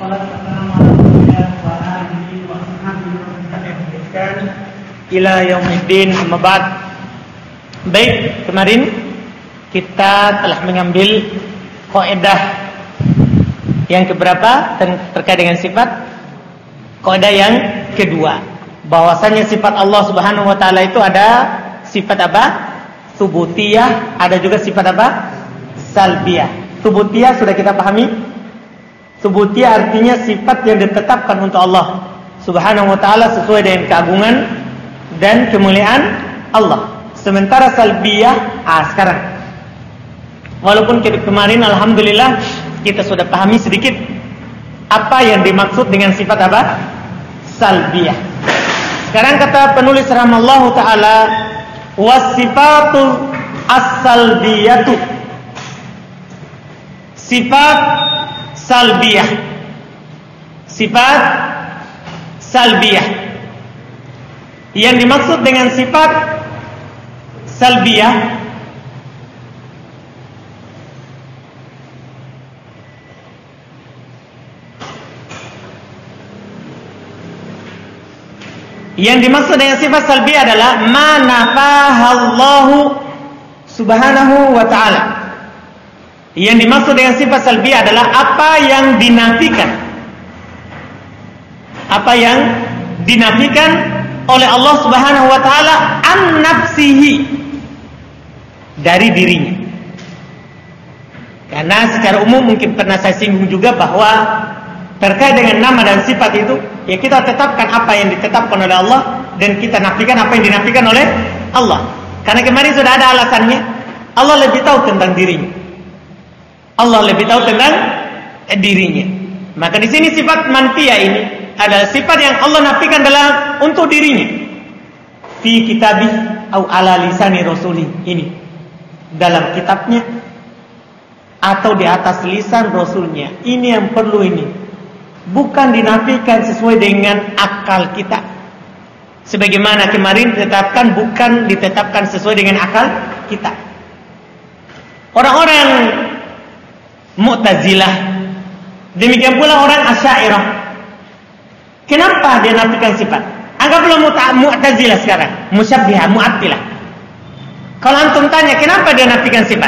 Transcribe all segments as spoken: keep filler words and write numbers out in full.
ila yaumiddin, amma ba'd. Baik, kemarin kita telah mengambil kaidah yang keberapa terkait dengan sifat? Kaidah yang kedua, bahwasanya sifat Allah Subhanahu wa taala itu ada sifat apa? Subutiyah, ada juga sifat apa? Salbiyah. Subutiyah sudah kita pahami. Subutiyah artinya sifat yang ditetapkan untuk Allah Subhanahu wa taala sesuai dengan keagungan dan kemuliaan Allah. Sementara salbiyah, ah sekarang walaupun kemarin alhamdulillah kita sudah pahami sedikit apa yang dimaksud dengan sifat apa? Salbiyah. Sekarang kata penulis rahimallahu taala, wasifatu as-salbiyatu, sifat salbiyah, sifat salbiyah. Yang dimaksud dengan sifat salbiyah Yang dimaksud dengan sifat salbiyah adalah ma nafahallahu subhanahu wa ta'ala. Yang dimaksud dengan sifat salbiyah adalah apa yang dinafikan, apa yang dinafikan oleh Allah Subhanahu wa taala an nafsihi, dari dirinya. Karena secara umum mungkin pernah saya singgung juga bahwa terkait dengan nama dan sifat itu, ya kita tetapkan apa yang ditetapkan oleh Allah dan kita nafikan apa yang dinafikan oleh Allah. Karena kemarin sudah ada alasannya. Allah lebih tahu tentang dirinya. Allah lebih tahu tentang dirinya. Maka di sini sifat manfiyah ini adalah sifat yang Allah nafikan dalam untuk dirinya. Fi kitabih au ala lisani rasuli, ini dalam kitabnya atau di atas lisan rasulnya. Ini yang perlu ini. Bukan dinafikan sesuai dengan akal kita. Sebagaimana kemarin ditetapkan, bukan ditetapkan sesuai dengan akal kita. Orang-orang Mu'tazilah, demikian pula orang Asy'ariyah, kenapa dia nafikan sifat? Anggaplah Mu'tazilah sekarang, Musyabbihah, Mu'attilah. Kalau antum tanya kenapa dia nafikan sifat,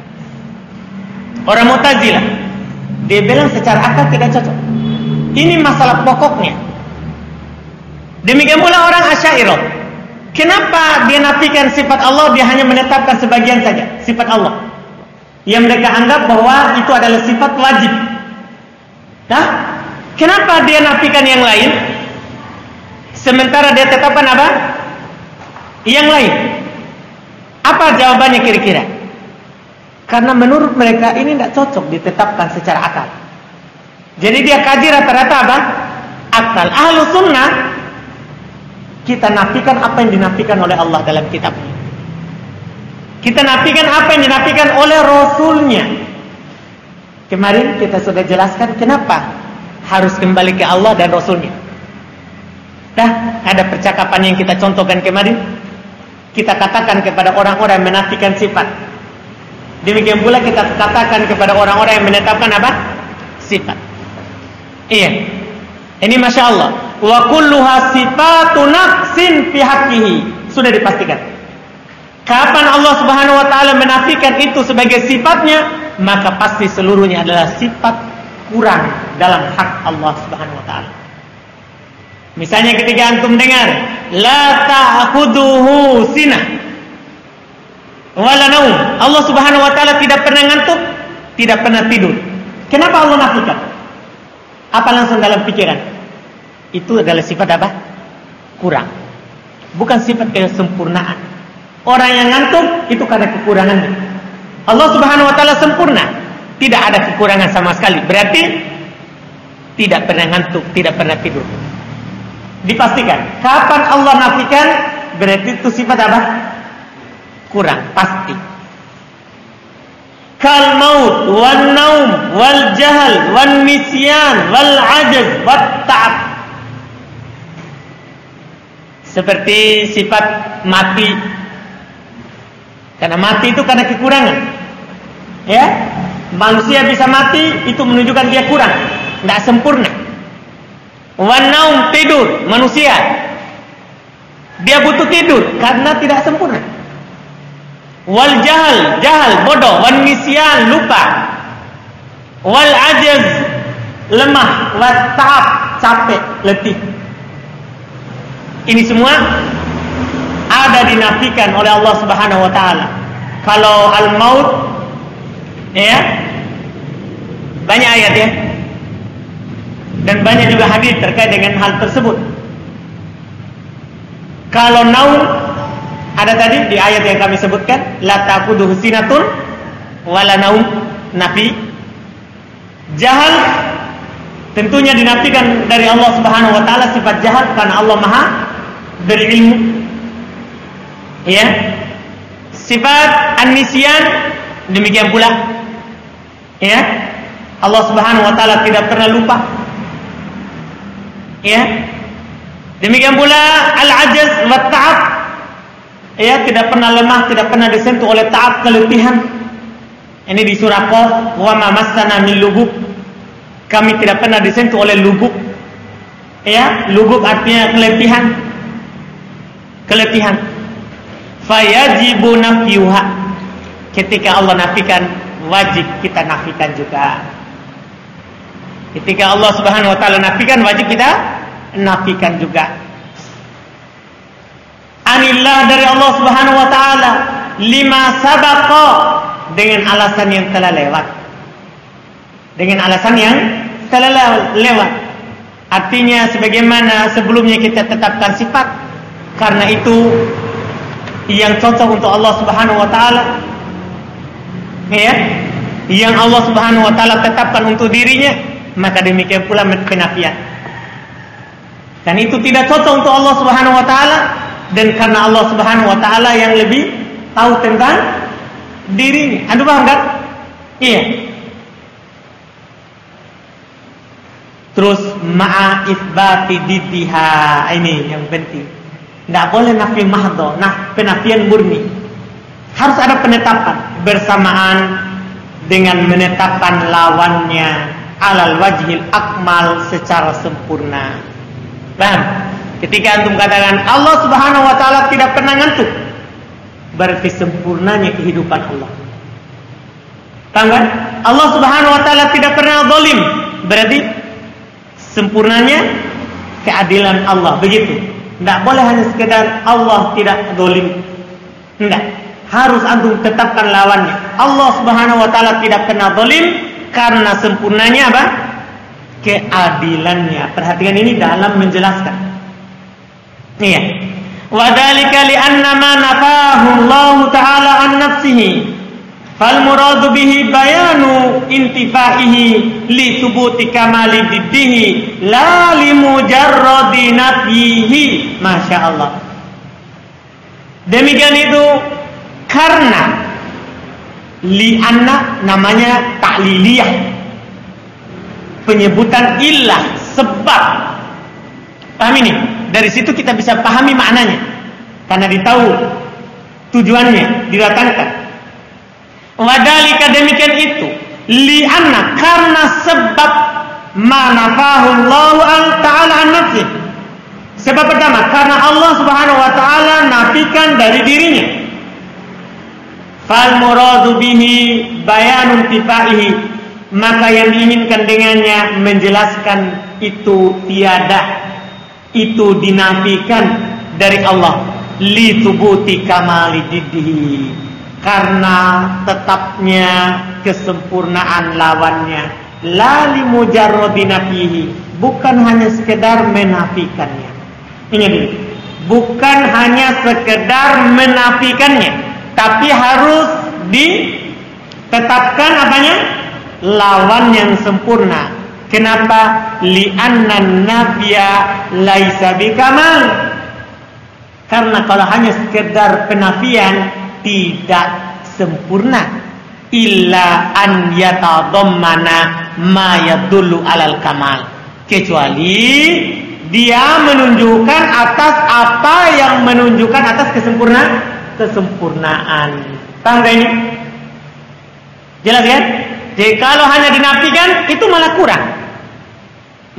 orang Mu'tazilah, dia bilang secara akal tidak cocok. Ini masalah pokoknya. Demikian pula orang Asy'ariyah, kenapa dia nafikan sifat Allah, dia hanya menetapkan sebagian saja sifat Allah yang mereka anggap bahwa itu adalah sifat wajib. Nah, kenapa dia nafikan yang lain sementara dia tetapkan apa? Yang lain. Apa jawabannya kira-kira? Karena menurut mereka ini tidak cocok ditetapkan secara akal. Jadi dia kaji rata-rata apa? Akal. Ahlu sunnah, kita nafikan apa yang dinafikan oleh Allah dalam kitabnya. Kita nafikan apa yang dinafikan oleh Rasulnya. Kemarin kita sudah jelaskan kenapa harus kembali ke Allah dan Rasulnya. Dah ada percakapan yang kita contohkan kemarin. Kita katakan kepada orang-orang yang menafikan sifat. Demikian pula kita katakan kepada orang-orang yang menetapkan apa? Sifat. Iya. Ini Masya Allah. Wa kulluha sifatu naqsin fi haqqihi. Sudah dipastikan. Kapan Allah Subhanahu wa taala menafikan itu sebagai sifatnya, maka pasti seluruhnya adalah sifat kurang dalam hak Allah Subhanahu wa taala. Misalnya ketika antum dengar la ta'khuduhu sinah wala naum, Allah Subhanahu wa taala tidak pernah ngantuk, tidak pernah tidur. Kenapa Allah nafikan? Apa langsung dalam pikiran? Itu adalah sifat apa? Kurang. Bukan sifat kesempurnaan. Orang yang ngantuk itu karena kekurangannya. Allah Subhanahu wa taala sempurna, tidak ada kekurangan sama sekali. Berarti tidak pernah ngantuk, tidak pernah tidur. Dipastikan. Kapan Allah nafikan, berarti itu sifat apa? Kurang, pasti. Kal maut wan naum wal jahal wan nisyan wal ajaz wat ta'ab. Seperti sifat mati. Karena mati itu karena kekurangan. Ya, manusia bisa mati itu menunjukkan dia kurang. tidak sempurna. Wan naum, tidur, manusia dia butuh tidur karena tidak sempurna. Wal jahal, jahal, bodoh. Wan nisyan, lupa. Wal ajaz, lemah. Wat ta'ab, capek, letih. Ini semua ada dinafikan oleh Allah Subhanahu wa taala. Kalau al-maut, ya, banyak ayat ya, dan banyak juga hadis terkait dengan hal tersebut. Kalau naum, ada tadi di ayat yang kami sebutkan, la taquduhu sinatun wala naum, nafi. Jahal tentunya dinafikan dari Allah Subhanahu wa taala sifat jahal karena Allah Maha berilmu. Ya. Sifat an-nisyan demikian pula. Ya. Allah Subhanahu wa taala tidak pernah lupa. Ya. Demikian pula al-ajaz wa ta'ab. Ya, tidak pernah lemah, tidak pernah disentuh oleh ta'ab, keletihan. Ini di surah Qaf, wa ma massana min lugub. Kami tidak pernah disentuh oleh lugub. Ya, lugub artinya keletihan. Keletihan. Fayajibu nafyuha. Ketika Allah nafikan, wajib kita nafikan juga. Ketika Allah Subhanahu wa taala nafikan, wajib kita nafikan juga. Anillah, dari Allah Subhanahu wa taala, lima sabaqa, dengan alasan yang telah lewat. Dengan alasan yang telah lewat. Artinya sebagaimana sebelumnya kita tetapkan sifat, karena itu yang cocok untuk Allah Subhanahu wa taala. Ya, yang Allah Subhanahu wa taala tetapkan untuk dirinya, maka demikian pula penafian. Dan itu tidak cocok untuk Allah Subhanahu wa taala, dan karena Allah Subhanahu wa taala yang lebih tahu tentang dirinya. Anda paham kan? Iya. Terus ma'a isbati diddiha, ini yang penting. Tidak boleh nafi mahdho, nah penafian murni. Harus ada penetapan bersamaan dengan menetapkan lawannya alal wajhil akmal, secara sempurna. Paham? Ketika antum katakan Allah Subhanahu wa taala tidak pernah ngantuk, berarti sempurnanya kehidupan Allah. Paham kan? Allah Subhanahu wa taala tidak pernah zalim, berarti sempurnanya keadilan Allah. Begitu. Tidak boleh hanya sekedar Allah tidak zalim. Tidak. Harus antum tetapkan lawannya. Allah Subhanahu wa taala tidak pernah zalim karena sempurnanya apa? Keadilannya. Perhatikan ini dalam menjelaskan. Iya. Wa dzalika li anna ma nafahu Allah taala an nafsihi fal muradu bihi bayanu intifaihi li thubuti kamali diddihi la li mujarradi nafyihi. Masya Allah. Demikian itu karena li anna namanya ta'liliyah, penyebutan ilah, sebab. Paham ini? Dari situ kita bisa pahami maknanya, karena ditahu tujuannya, didatangkan. Wadhalika, demikian itu, li'anna, karena sebab manafahu Allah ta'ala an nafsih. Sebab pertama, karena Allah Subhanahu wa ta'ala nafikan dari dirinya. Fal muradu bihi bayanun tifaihi, maka yang diinginkan dengannya menjelaskan itu tiada, itu dinafikan dari Allah, li tubuti kamali diddihi, karena tetapnya kesempurnaan lawannya, la li mujarradi nafihi, bukan hanya sekedar menafikannya. Ingat ini, bukan hanya sekedar menafikannya, tapi harus ditetapkan apanya? Lawan yang sempurna. Kenapa? Li'annan nafya laisa bikamal. Karena kalau hanya sekedar penafian tidak sempurna. Illa an yatadammana ma yadullu alal kamal. Kecuali dia menunjukkan atas apa yang menunjukkan atas kesempurnaan, kesempurnaan. Paham gak ini? Jelas ya? Jadi kalau hanya dinafikan itu malah kurang.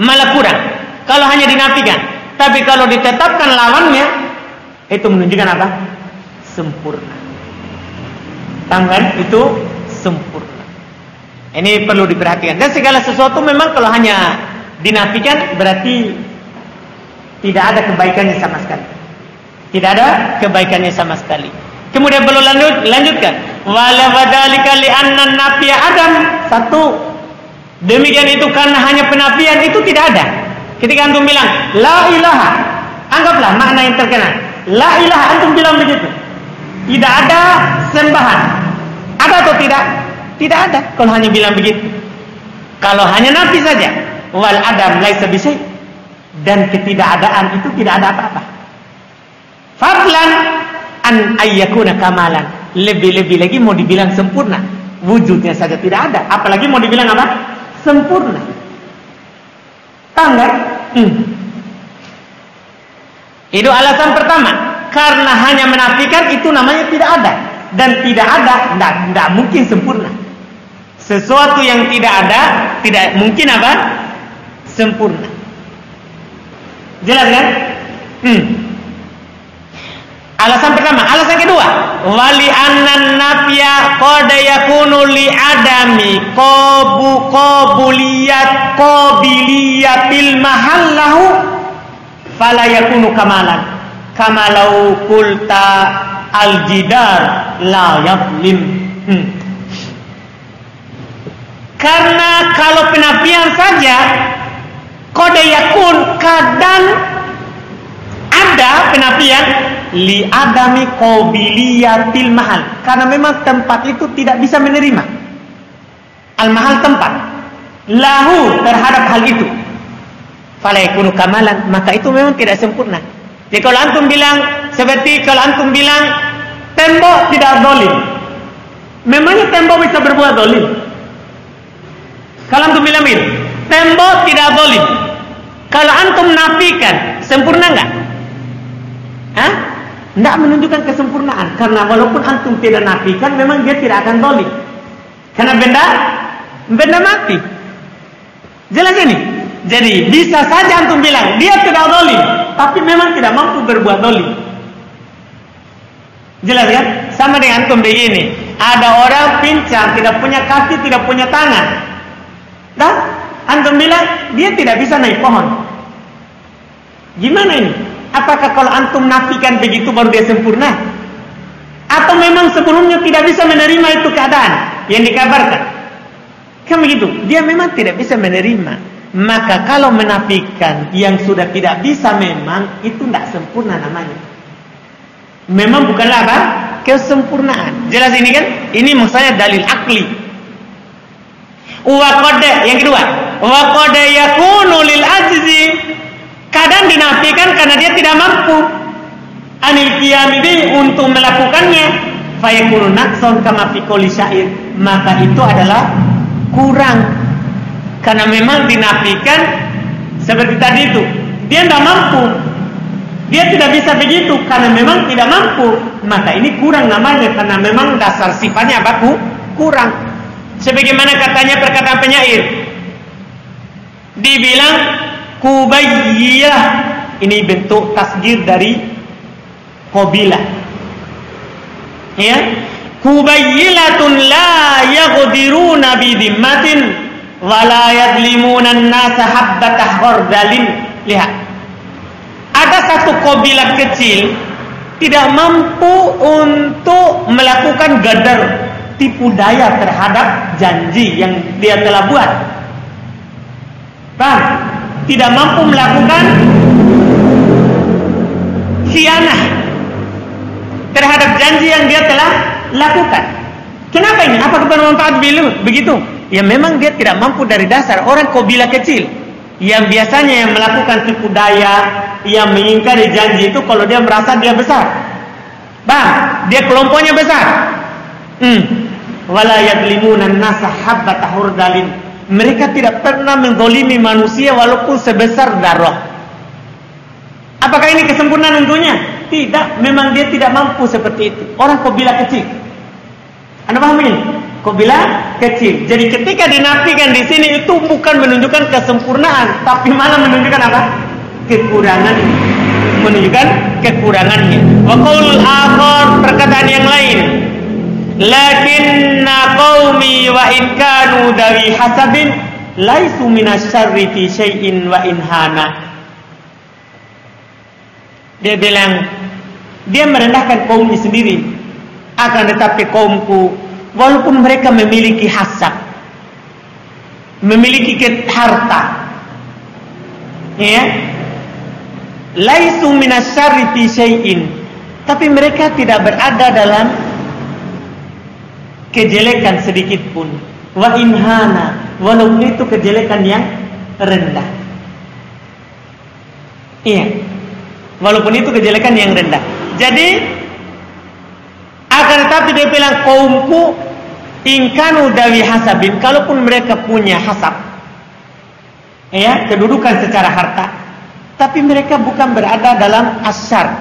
malah kurang. Kalau hanya dinafikan. Tapi kalau ditetapkan lawannya, itu menunjukkan apa? Sempurna. Paham kan? Itu sempurna. Ini perlu diperhatikan. Dan segala sesuatu memang kalau hanya dinafikan berarti tidak ada kebaikannya sama sekali. Tidak ada kebaikannya sama sekali. Kemudian perlu lanjut, lanjutkan. Wala wadzalika li'anna nafiya adam. Satu. Demikian itu karena hanya penafian itu tidak ada. Ketika antum bilang la ilaha, anggaplah makna yang terkenal. La ilaha, antum bilang begitu. Tidak ada sembahan. Ada atau tidak? Tidak ada. Kalau hanya bilang begitu. Kalau hanya nafi saja, wal adam laisa bisyai, dan ketidakadaan itu tidak ada apa-apa. Fadlan an ayyakuna kamalan. Lebih-lebih lagi mau dibilang sempurna. Wujudnya saja tidak ada, apalagi mau dibilang apa? Sempurna. Tahu enggak? Hmm. Itu alasan pertama. Karena hanya menafikan itu namanya tidak ada. Dan tidak ada, tidak, tidak mungkin sempurna. Sesuatu yang tidak ada, tidak mungkin apa? Sempurna. Jelas kan? Hmm. Alasan pertama. Alasan kedua, wali annan nafya qad yakunu li adami qabu qabiliyat qabiliyatil mahallahu fala yakunu kamalan kamalau qulta al-jidar la yadlim. Hmm. Karena kalau penafian saja qad yakun, kadang ada penafian li adami qabiliyatil mahal, karena memang tempat itu tidak bisa menerima al mahal, tempat lahu terhadap hal itu, fala yakunu kamalan, maka itu memang tidak sempurna. Jadi kalau antum bilang, seperti kalau antum bilang tembok tidak zalim, memangnya tembok bisa berbuat zalim? Kalau antum bilang itu tembok tidak zalim, kalau antum nafikan, sempurna enggak? Hah? Tidak menunjukkan kesempurnaan. Karena walaupun antum tidak nafikan, memang dia tidak akan zalim. Karena benda benda mati. Jelas ini. Jadi bisa saja antum bilang dia tidak zalim, tapi memang tidak mampu berbuat zalim. Jelas kan? Sama dengan antum begini. Ada orang pincang, tidak punya kaki, tidak punya tangan. Dan antum bilang dia tidak bisa naik pohon. Gimana ini? Apakah kalau antum nafikan begitu baru dia sempurna? Atau memang sebelumnya tidak bisa menerima itu keadaan yang dikabarkan? Kan begitu. Dia memang tidak bisa menerima. Maka kalau menafikan yang sudah tidak bisa, memang itu tidak sempurna namanya. Memang bukanlah apa? Kesempurnaan. Jelas ini kan? Ini maksudnya dalil akli. Wa qad, yang kedua, wa qad yakunu lil ajzi, kadang dinafikan karena dia tidak mampu anil qiyam bi, untuk melakukannya, fa yakunu naqsan kama fi qouli syair, maka itu adalah kurang. Karena memang dinafikan seperti tadi itu, dia tidak mampu, dia tidak bisa begitu karena memang tidak mampu, maka ini kurang namanya, karena memang dasar sifatnya apa? Kurang. Sebagaimana katanya perkataan penyair, dibilang kubayyah, ini bentuk tasgir dari qabilah. Ya, kubayyilatun la yaghdiruna bi dhimmatin wa la yadlimuna an-nasa habbatah khardalin. Lihat, ada satu qabilah kecil tidak mampu untuk melakukan gadar, tipu daya terhadap janji yang dia telah buat. Paham? Tidak mampu melakukan khianah terhadap janji yang dia telah lakukan. Kenapa ini? Apa bermanfaat begitu? Ya memang dia tidak mampu dari dasar. Orang kabilah kecil yang biasanya yang melakukan tipu daya, yang mengingkari janji itu kalau dia merasa dia besar. Bang, dia kelompoknya besar. Hmm. Wala yadlimuna an-nasa habbatah khardalin. Mereka tidak pernah menzalimi manusia walaupun sebesar darah. Apakah ini kesempurnaan untuknya? Tidak, memang dia tidak mampu seperti itu. Orang kabilah kecil. Anda paham ini? Qobila kecil. Jadi ketika dinafikan di sini itu bukan menunjukkan kesempurnaan, tapi malah menunjukkan apa? Kekurangan. Menunjukkan kekurangannya. Wa qaulul akhar, perkataan yang lain. Lakinna qaumi wa in kanu dawi hasabin laisu minasyarri fi syai'in wa in hana. Dia bilang, dia merendahkan kaumnya sendiri. Akan tetapi kaumku, walaupun mereka memiliki hasab, memiliki harta, ya, laisu minasyarri fi syai'in, tapi mereka tidak berada dalam kejelekan sedikit pun. Wa inhana, walaupun itu kejelekan yang rendah. Iya, walaupun itu kejelekan yang rendah. Jadi akan tetapi dia bilang kaumku ingkanu dawi hasabin, kalaupun mereka punya hasab, ya, kedudukan secara harta, tapi mereka bukan berada dalam asyar.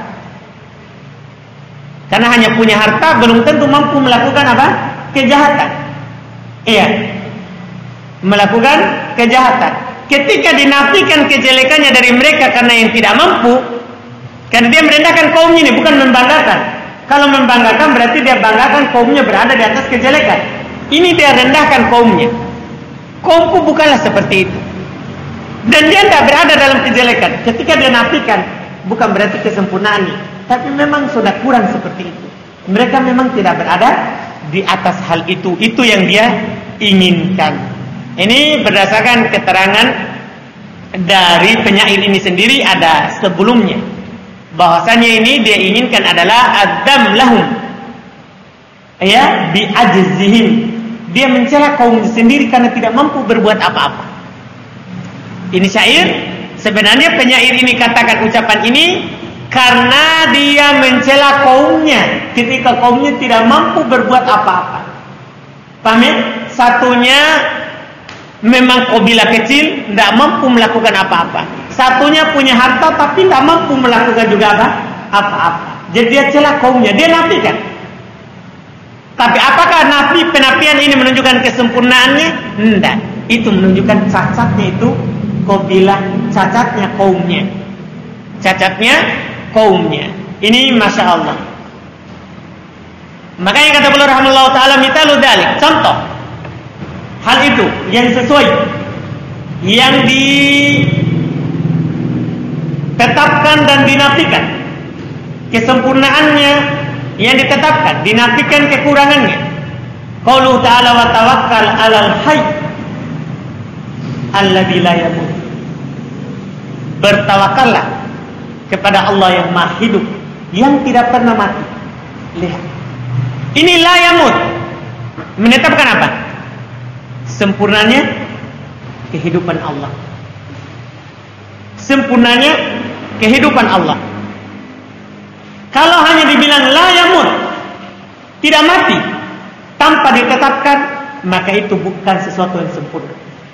Karena hanya punya harta belum tentu mampu melakukan apa? Kejahatan. Iya, melakukan kejahatan. Ketika dinafikan kejelekannya dari mereka karena yang tidak mampu, karena dia merendahkan kaumnya ini, bukan membanggakan. Kalau membanggakan berarti dia banggakan kaumnya berada di atas kejelekan. Ini dia rendahkan kaumnya. Kaumku bukanlah seperti itu. Dan dia tidak berada dalam kejelekan. Ketika dia nafikan, bukan berarti kesempurnaannya, tapi memang sudah kurang seperti itu. Mereka memang tidak berada di atas hal itu. Itu yang dia inginkan. Ini berdasarkan keterangan dari penyair ini sendiri, ada sebelumnya. Bahwasanya ini dia inginkan adalah adzam lahum, ya, bi ajzihim. Dia mencela kaum sendiri karena tidak mampu berbuat apa-apa. Ini syair, sebenarnya penyair ini katakan ucapan ini karena dia mencela kaumnya ketika kaumnya tidak mampu berbuat apa-apa. Paham ya? Satunya memang kabilah kecil, tidak mampu melakukan apa-apa. Satunya punya harta tapi tidak mampu melakukan juga apa? Apa-apa. Jadi dia cela kaumnya, dia nafikan. Tapi apakah nafi penafian ini menunjukkan kesempurnaannya? Tidak. Itu menunjukkan cacatnya itu kabilah, cacatnya kaumnya. Cacatnya kaumnya. Ini masya Allah. Makanya kata beliau rahimahullah taala, mitalu dzalik, contoh hal itu yang sesuai, yang ditetapkan dan dinafikan kesempurnaannya, yang ditetapkan, dinafikan kekurangannya. Qauluhu ta'ala wa tawakkal 'alal hayy alladzi la yamut. Bertawakallah kepada Allah yang Maha Hidup, yang tidak pernah mati. Lihat. Ini la yamut menetapkan apa? Sempurnanya kehidupan Allah. Sempurnanya kehidupan Allah. Kalau hanya dibilang la yamut, tidak mati, tanpa ditetapkan, maka itu bukan sesuatu yang sempurna.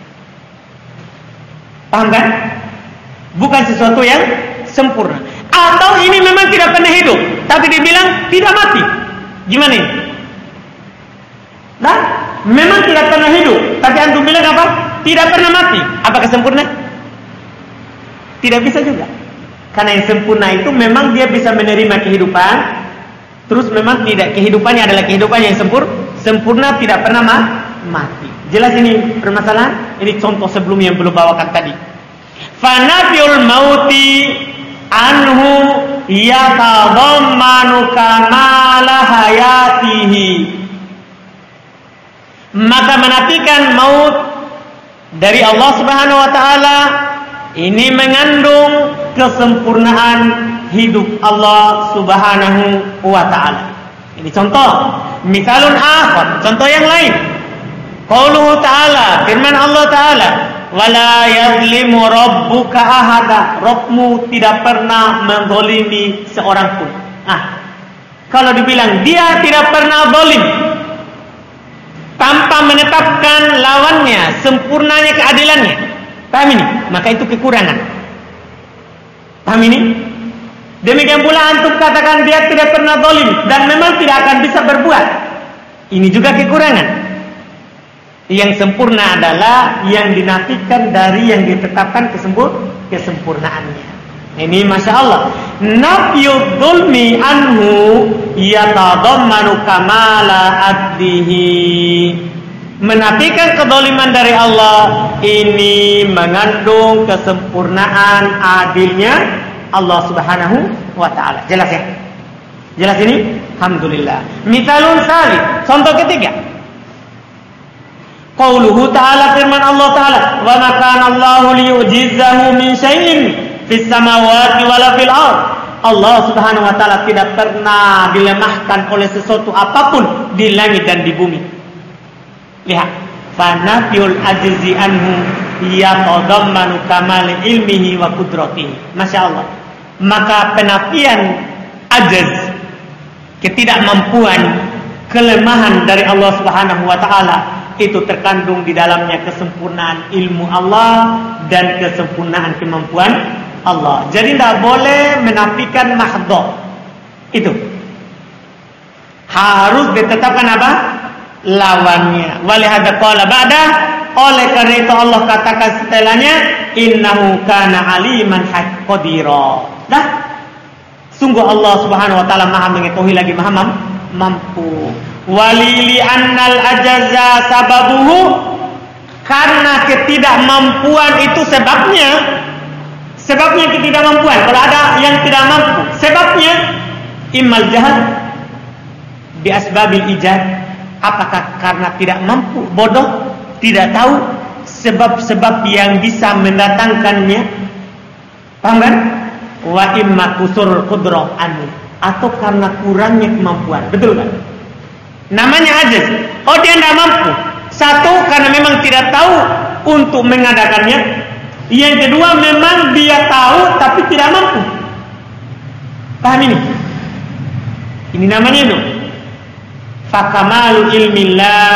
Paham kan? Bukan sesuatu yang sempurna. Atau ini memang tidak pernah hidup, tapi dibilang tidak mati. Gimana ini? Nah, memang tidak pernah hidup, tapi antum bilang apa? Tidak pernah mati. Apakah sempurna? Tidak bisa juga. Karena yang sempurna itu memang dia bisa menerima kehidupan, terus memang tidak, kehidupannya adalah kehidupan yang sempurna, sempurna tidak pernah mati. Jelas ini permasalahan? Ini contoh sebelum yang belum bawakan tadi. Fanafiul mauti anhu yatadammanu kamala hayatihi. Maka menafikan maut dari Allah Subhanahu wa taala ini mengandung kesempurnaan hidup Allah Subhanahu wa taala. Ini contoh. Misalun akhar, contoh yang lain. Qauluhu ta'ala, firman Allah taala, wala yazlimu rabbuka ahada. Rabbmu tidak pernah menzalimi seorang pun. Ah, kalau dibilang dia tidak pernah zalim tanpa menetapkan lawannya, sempurnanya keadilannya, paham ini? Maka itu kekurangan. Paham ini? Demikian pula antum katakan dia tidak pernah zalim dan memang tidak akan bisa berbuat. Ini juga kekurangan. Yang sempurna adalah yang dinafikan dari yang ditetapkan kesempur kesempurnaannya. Ini Masya Allah. Nafyud dzulmi anhu yatadammanu kamala adlihi. Menafikan kedoliman dari Allah ini mengandung kesempurnaan adilnya Allah Subhanahu wa ta'ala. Jelas ya? Jelas ini? Alhamdulillah. Mithalun salih. Contoh ketiga. Qauluhu ta'ala, firman Allah ta'ala, wa ma kana Allahu liyu'jizahu min syai'in fis samawati wala fil ardh. Allah Subhanahu wa ta'ala tidak pernah dilemahkan oleh sesuatu apapun di langit dan di bumi. Lihat, fa nafyul ajzi anhu yatadammanu kamal ilmihi wa qudratihi. Masya Allah. Maka penafian ajaz, ketidakmampuan, kelemahan dari Allah Subhanahu wa ta'ala itu terkandung di dalamnya kesempurnaan ilmu Allah dan kesempurnaan kemampuan Allah. Jadi tidak boleh menafikan mahdhah. Itu harus ditetapkan apa? Lawannya. Walihada qala ba'da, oleh karena itu Allah katakan setelahnya, innahu kana aliman qadira. Dah, sungguh Allah Subhanahu wa ta'ala maha mengetahui lagi maha mampu. Walili annal ajaza sababuhu, karena ketidakmampuan itu sebabnya. Sebabnya ketidakmampuan. Kalau ada yang tidak mampu, sebabnya immal jahal bi asbabil ijad. Apakah karena tidak mampu, bodoh, tidak tahu sebab-sebab yang bisa mendatangkannya? Paham kan? Wa imma kusur qudrah anu, atau karena kurangnya kemampuan. Betul kan? Namanya ajaz. Oh, dia tidak mampu. Satu, karena memang tidak tahu untuk mengadakannya. Yang kedua, memang dia tahu tapi tidak mampu. Paham ini? Ini namanya itu fakamalu ilmillah,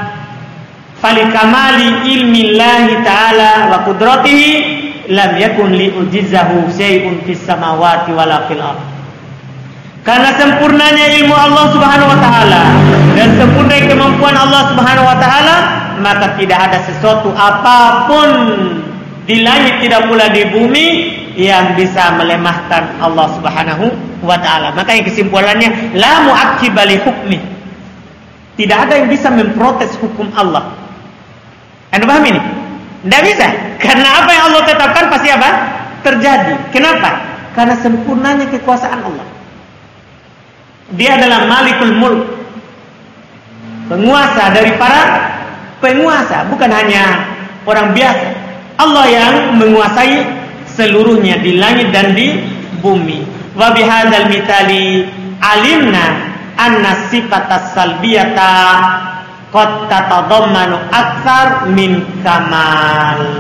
falikamali ilmillahi ta'ala wa qudratihi lam yakun liujizahu syai'un fis samawati wala fil ardh. Karena sempurnanya ilmu Allah Subhanahu wa ta'ala dan sempurna kemampuan Allah Subhanahu wa ta'ala, maka tidak ada sesuatu apapun di langit tidak pula di bumi yang bisa melemahkan Allah Subhanahu wa ta'ala. Makanya kesimpulannya, la mu'aqqiba li hukmi. Tidak ada yang bisa memprotes hukum Allah. Anda paham ini? Tidak bisa. Karena apa yang Allah tetapkan pasti apa? Terjadi. Kenapa? Karena sempurnanya kekuasaan Allah. Dia adalah Malikul Mulk, penguasa dari para penguasa, bukan hanya orang biasa. Allah yang menguasai seluruhnya di langit dan di bumi. Wa bihadzal mitali alimna anna sifatas salbiyata qad tatadammanu aktsar min kamal.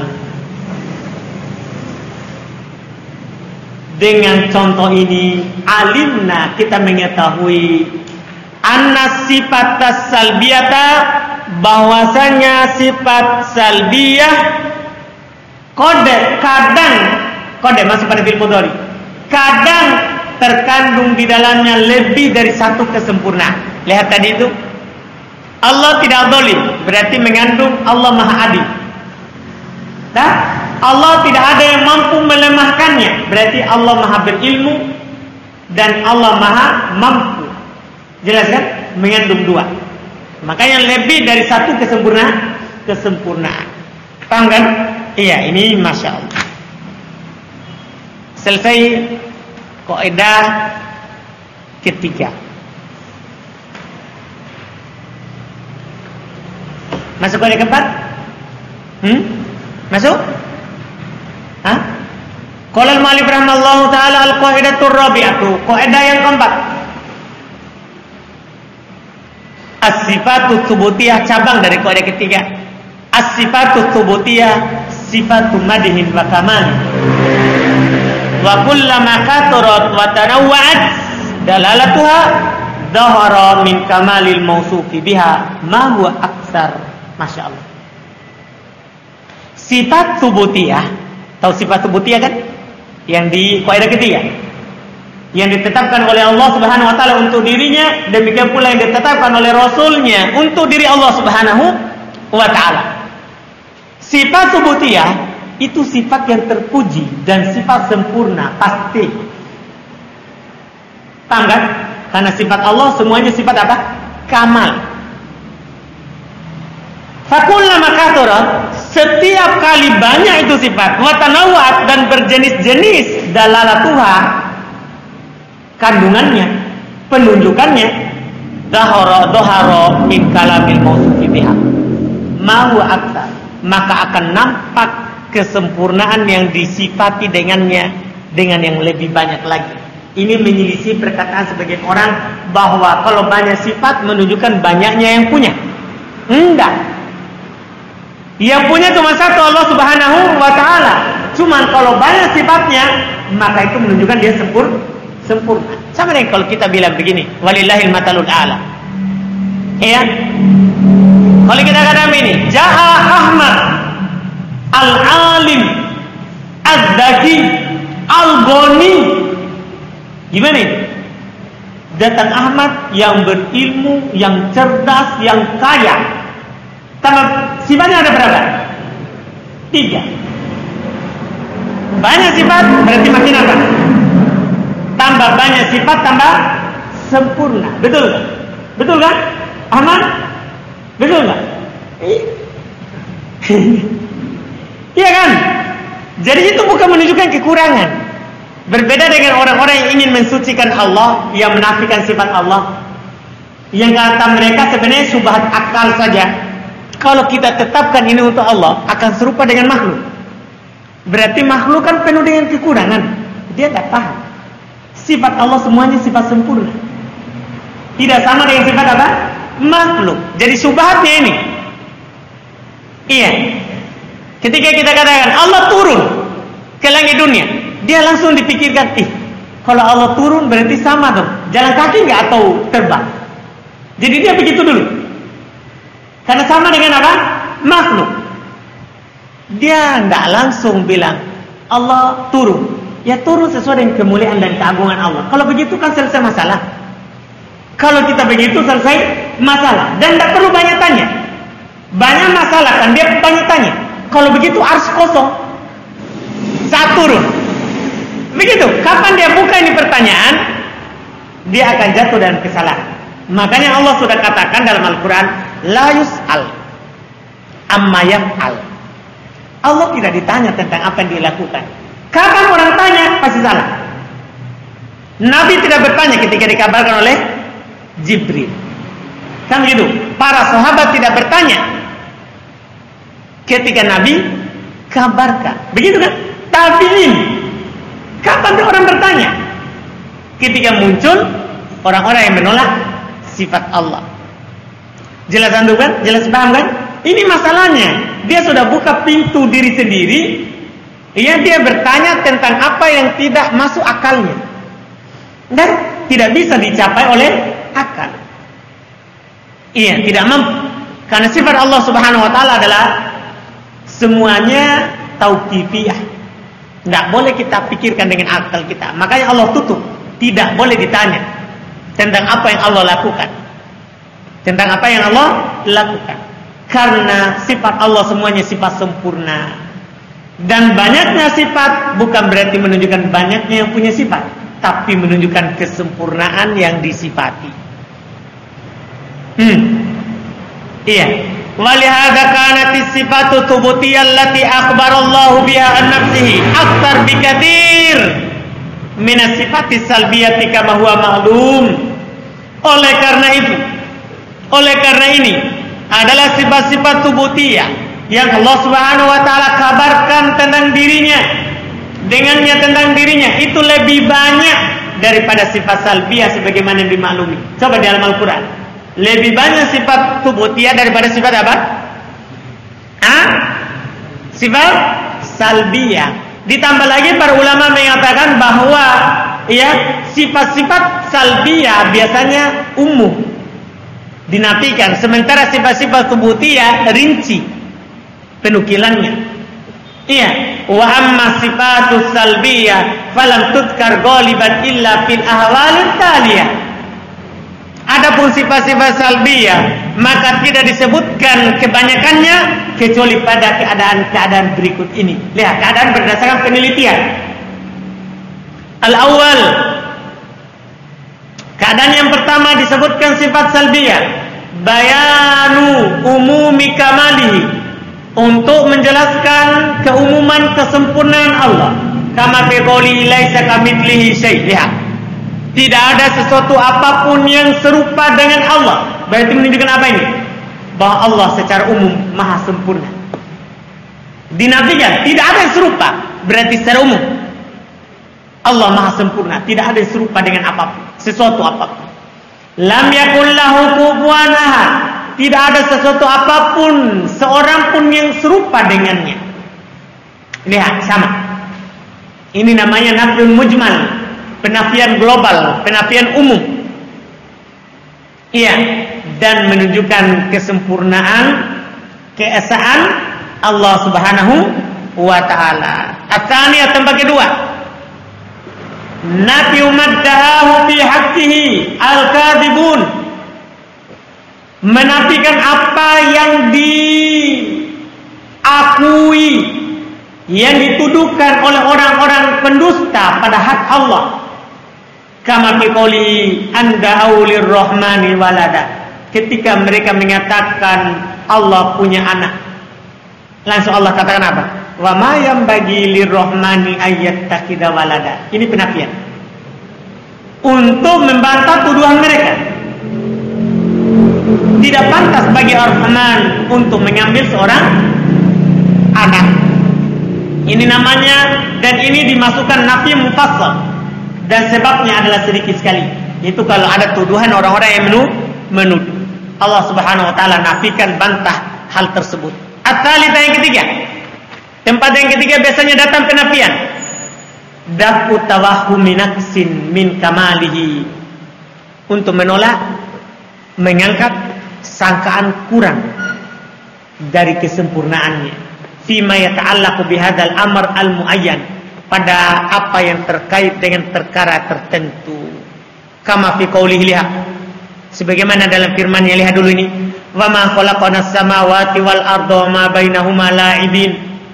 Dengan contoh ini alimna, kita mengetahui anna sifatas salbiyata, bahwasanya sifat salbiyah kode kadang kode masih pada fi'il mudhari, kadang terkandung di dalamnya lebih dari satu kesempurnaan. Lihat tadi itu, Allah tidak zalim, berarti mengandung Allah maha adil. Nah, Allah tidak ada yang mampu melemahkannya, berarti Allah maha berilmu dan Allah maha mampu. Jelas kan? Mengandung dua. Makanya lebih dari satu kesempurnaan, kesempurnaan. Paham kan? Iya, ini Masya Allah. Selesai kaidah ketiga. Masuk kaidah keempat? Hmm? Masuk? Hah? Qala al-mu'allif rahimallahu taala al-qaidatur rabi'atu, kaidah yang keempat. As-sifatu tsubutiyah, cabang dari kaidah ketiga. As-sifatu tsubutiyah sifatu madhin wa kamal. Wa kullama katarat wa tanawwa'at dalalatuha dhahara min kamalil mausufi biha ma huwa aksar. Masya Allah. Sifat subutiyah, tahu sifat subutiyah kan? Yang di kaidah ketiga, yang ditetapkan oleh Allah Subhanahu wa ta'ala untuk dirinya, demikian pula yang ditetapkan oleh Rasulnya untuk diri Allah Subhanahu wa ta'ala. Sifat subutiyah itu sifat yang terpuji dan sifat sempurna pasti. Paham kan? Karena sifat Allah semuanya sifat apa? Kamal. Fakullama kathura, setiap kali banyak itu sifat, wa tanawwa'at dan berjenis-jenis dalalatuha, kandungannya, penunjukannya, dhahara dhahara min kalamil mausufi biha ma huwa aktsar, maka akan nampak kesempurnaan yang disifati dengannya dengan yang lebih banyak lagi. Ini menyelisih perkataan sebagian orang bahwa kalau banyak sifat menunjukkan banyaknya yang punya. Enggak. Yang punya cuma satu, Allah Subhanahu wa ta'ala. Cuman kalau banyak sifatnya, maka itu menunjukkan dia sempurna. Sempurna. Sama dengan kalau kita bilang begini, walillahil matalul a'la. Iya. Kalau kita katakan ini, Ja'a Ahmad Al-Alim Az-Zaki Al-Ghani. Gimana ini? Datang Ahmad yang berilmu, yang cerdas, yang kaya. Tambah sifatnya ada berapa? Tiga. Banyak sifat berarti makin apa? Tambah banyak sifat tambah sempurna. Betul kan? Betul kan? Ahmad? Betul kan? Iya kan? Jadi itu bukan menunjukkan kekurangan. Berbeda dengan orang-orang yang ingin mensucikan Allah, yang menafikan sifat Allah, yang kata mereka sebenarnya subhat akal saja. Kalau kita tetapkan ini untuk Allah, akan serupa dengan makhluk. Berarti makhluk kan penuh dengan kekurangan. Dia tak paham. Sifat Allah semuanya sifat sempurna. Tidak sama dengan sifat apa? Makhluk. Jadi subhatnya ini. Iya. Ketika kita katakan Allah turun ke langit dunia, dia langsung dipikirkan, ih, kalau Allah turun berarti sama dong, jalan kaki nggak atau terbang. Jadi dia begitu dulu, karena sama dengan apa? Makhluk. Dia nggak langsung bilang Allah turun. Ya turun sesuai dengan kemuliaan dan keagungan Allah. Kalau begitu kan selesai masalah. Kalau kita begitu selesai masalah, dan tidak perlu banyak tanya. Banyak masalah kan dia banyak tanya. Kalau begitu arsy kosong saat turun. Begitu, kapan dia buka ini pertanyaan, dia akan jatuh dalam kesalahan. Makanya Allah sudah katakan dalam Al-Quran, la yus'al amma yaf'al. Allah tidak ditanya tentang apa yang dilakukan. Kapan orang tanya, pasti salah. Nabi tidak bertanya ketika dikabarkan oleh Jibril. Kan begitu. Para sahabat tidak bertanya ketika Nabi kabarkan. Begitu kan? Tabi'in. Kapan orang bertanya? Ketika muncul orang-orang yang menolak sifat Allah. Jelas antum kan? Jelas paham kan? Ini masalahnya. Dia sudah buka pintu diri sendiri. Ya, dia bertanya tentang apa yang tidak masuk akalnya. Dan tidak bisa dicapai oleh akal. Iya, tidak mampu. Karena sifat Allah Subhanahu wa taala adalah semuanya tauqifiyah. Tidak boleh kita pikirkan dengan akal kita. Makanya Allah tutup. Tidak boleh ditanya tentang apa yang Allah lakukan. Tentang apa yang Allah lakukan. Karena sifat Allah semuanya sifat sempurna. Dan banyaknya sifat bukan berarti menunjukkan banyaknya yang punya sifat, tapi menunjukkan kesempurnaan yang disifati. Hmm. Iya. Walihada kanati sifatu tubutiyah allati akhbarallahu biha an nafsihi akthar bikatsir min as-sifati salbiyati kama huwa ma'lum. Oleh karena itu, oleh karena ini adalah sifat-sifat tubutiyah yang Allah Subhanahu wa taala kabarkan tentang dirinya, dengannya tentang dirinya itu lebih banyak daripada sifat salbiyah sebagaimana yang dimaklumi. Coba di dalam Al-Qur'an. Lebih banyak sifat tubutiyah daripada sifat apa? Ah? Sifat salbiyah. Ditambah lagi para ulama mengatakan bahwa ya, sifat-sifat salbiyah biasanya umum dinafikan, sementara sifat-sifat tubutiyah rinci penukilannya. Iya, wa amma sifatus salbiyah falam tudkar ghaliban illa fil ahwalil taliyah. Adapun sifat-sifat salbiyah maka tidak disebutkan kebanyakannya kecuali pada keadaan-keadaan berikut ini. Lihat keadaan berdasarkan penelitian. Al-awwal, keadaan yang pertama disebutkan sifat salbiyah, bayanu umumi kamalihi, untuk menjelaskan keumuman kesempurnaan Allah. Kama fi qouli laisa kamitslihi syai'. Lihat, tidak ada sesuatu apapun yang serupa dengan Allah. Berarti menunjukkan apa ini? Bahwa Allah secara umum maha sempurna. Dinafikan, tidak ada yang serupa. Berarti secara umum Allah maha sempurna, tidak ada yang serupa dengan apapun, sesuatu apapun. Lam yakul lahu kufuwan ahad, tidak ada sesuatu apapun, seorang pun yang serupa dengannya. Lihat, sama. Ini namanya nafyun mujmal, penafian global, penafian umum. Iya, dan menunjukkan kesempurnaan, keesaan Allah Subhanahu wa taala. At-tsaniyah, tempat kedua, nafyu maddahu fi haqqihi al-kadhibun, menafikan apa yang diakui, yang dituduhkan oleh orang-orang pendusta pada hak Allah. Kama fi qouli anda'u lirrahmani walada, ketika mereka mengatakan Allah punya anak, langsung Allah katakan apa? Wa ma yanbaghi lirrahmani ayyattakhidha walada. Ini penafian untuk membantah tuduhan mereka. Tidak pantas bagi Ar-Rahman untuk mengambil seorang anak. Ini namanya, dan ini dimasukkan nafi mufassal, dan sebabnya adalah sedikit sekali. Itu kalau ada tuduhan orang-orang yang menuduh, Allah Subhanahu wa taala nafikan, bantah hal tersebut. At-tsalitsah, yang ketiga, tempat yang ketiga biasanya datang penafian, dafu tawahhumi naqsin min kamalihi, untuk menolak, mengangkat sangkaan kurang dari kesempurnaannya, fima yata'allaqu bihadzal amr al-muayyan, pada apa yang terkait dengan perkara tertentu. Kama fi qoulihi, lihat sebagaimana dalam firman-Nya, lihat dulu ini, wa ma khalaqnas samawati wal arda wa ma bainahuma la'ibin.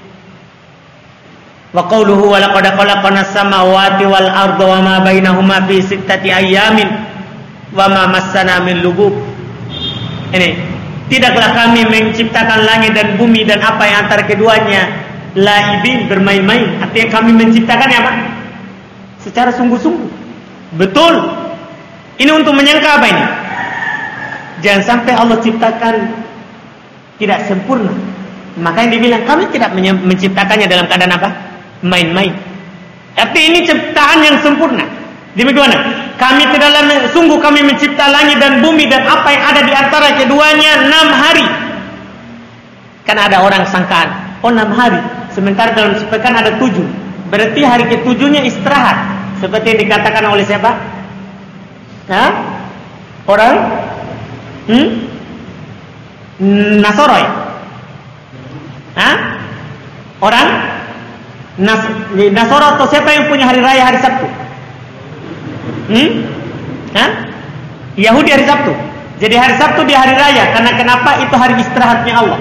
Wa qawluhu wa laqad khalaqnas samawati wal arda wa ma bainahuma fi sittati ayyamin wa ma massana min lugub. Ini, tidaklah kami menciptakan langit dan bumi dan apa yang antara keduanya laibin, bermain-main. Artinya kami menciptakannya apa? Secara sungguh-sungguh. Betul. Ini untuk menyangka apa ini? Jangan sampai Allah ciptakan tidak sempurna. Makanya dibilang kami tidak menciptakannya dalam keadaan apa? Main-main. Tapi ini ciptaan yang sempurna. Demikian, kami tidak, sungguh kami mencipta langit dan bumi dan apa yang ada di antara keduanya enam hari. Kan ada orang sangkaan, oh enam hari, sementara dalam sepekan ada tujuh. Berarti hari ketujuhnya istirahat, seperti yang dikatakan oleh siapa? Hah? Orang? Hmm? Nasoroy? Hah? Orang? Nas Nasoro atau siapa yang punya hari raya hari Sabtu? Hmm? Hah? Yahudi hari Sabtu. Jadi hari Sabtu dia hari raya, karena kenapa? Itu hari istirahatnya Allah.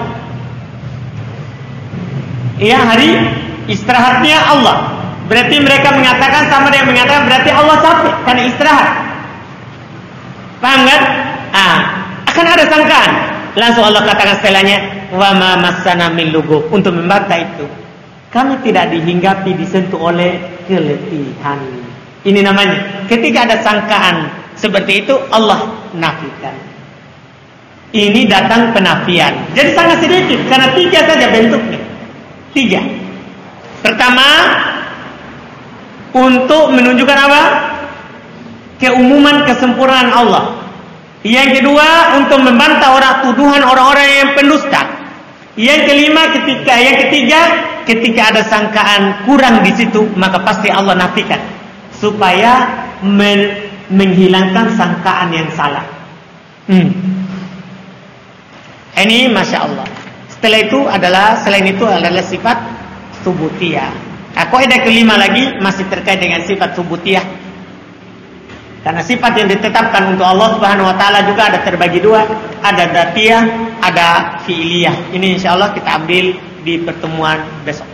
Iya, hari istirahatnya Allah. Berarti mereka mengatakan sama dengan mengatakan berarti Allah capek karena istirahat. Paham kan? Ah, akan ada sangkaan. Langsung Allah katakan setelahnya, wa ma massana min lugub, untuk membantah itu. Kami tidak dihinggapi, disentuh oleh keletihan. Ini namanya, ketika ada sangkaan seperti itu, Allah nafikan. Ini datang penafian. Jadi sangat sedikit, karena tiga saja bentuknya. Tiga. Pertama, untuk menunjukkan apa? Keumuman kesempurnaan Allah. Yang kedua, untuk membantah orang tuduhan orang-orang yang pendusta. Yang kelima, ketika yang ketiga, ketika ada sangkaan kurang di situ, maka pasti Allah nafikan supaya men menghilangkan sangkaan yang salah. Hmm. Ini masya Allah. Setelah itu adalah selain itu adalah sifat subutiyah. Nah, kaidah kelima lagi masih terkait dengan sifat subutiyah. Karena sifat yang ditetapkan untuk Allah Subhanahu wa taala juga ada terbagi dua, ada dzatiyah, ada fi'liyah. Ini insyaallah kita ambil di pertemuan besok.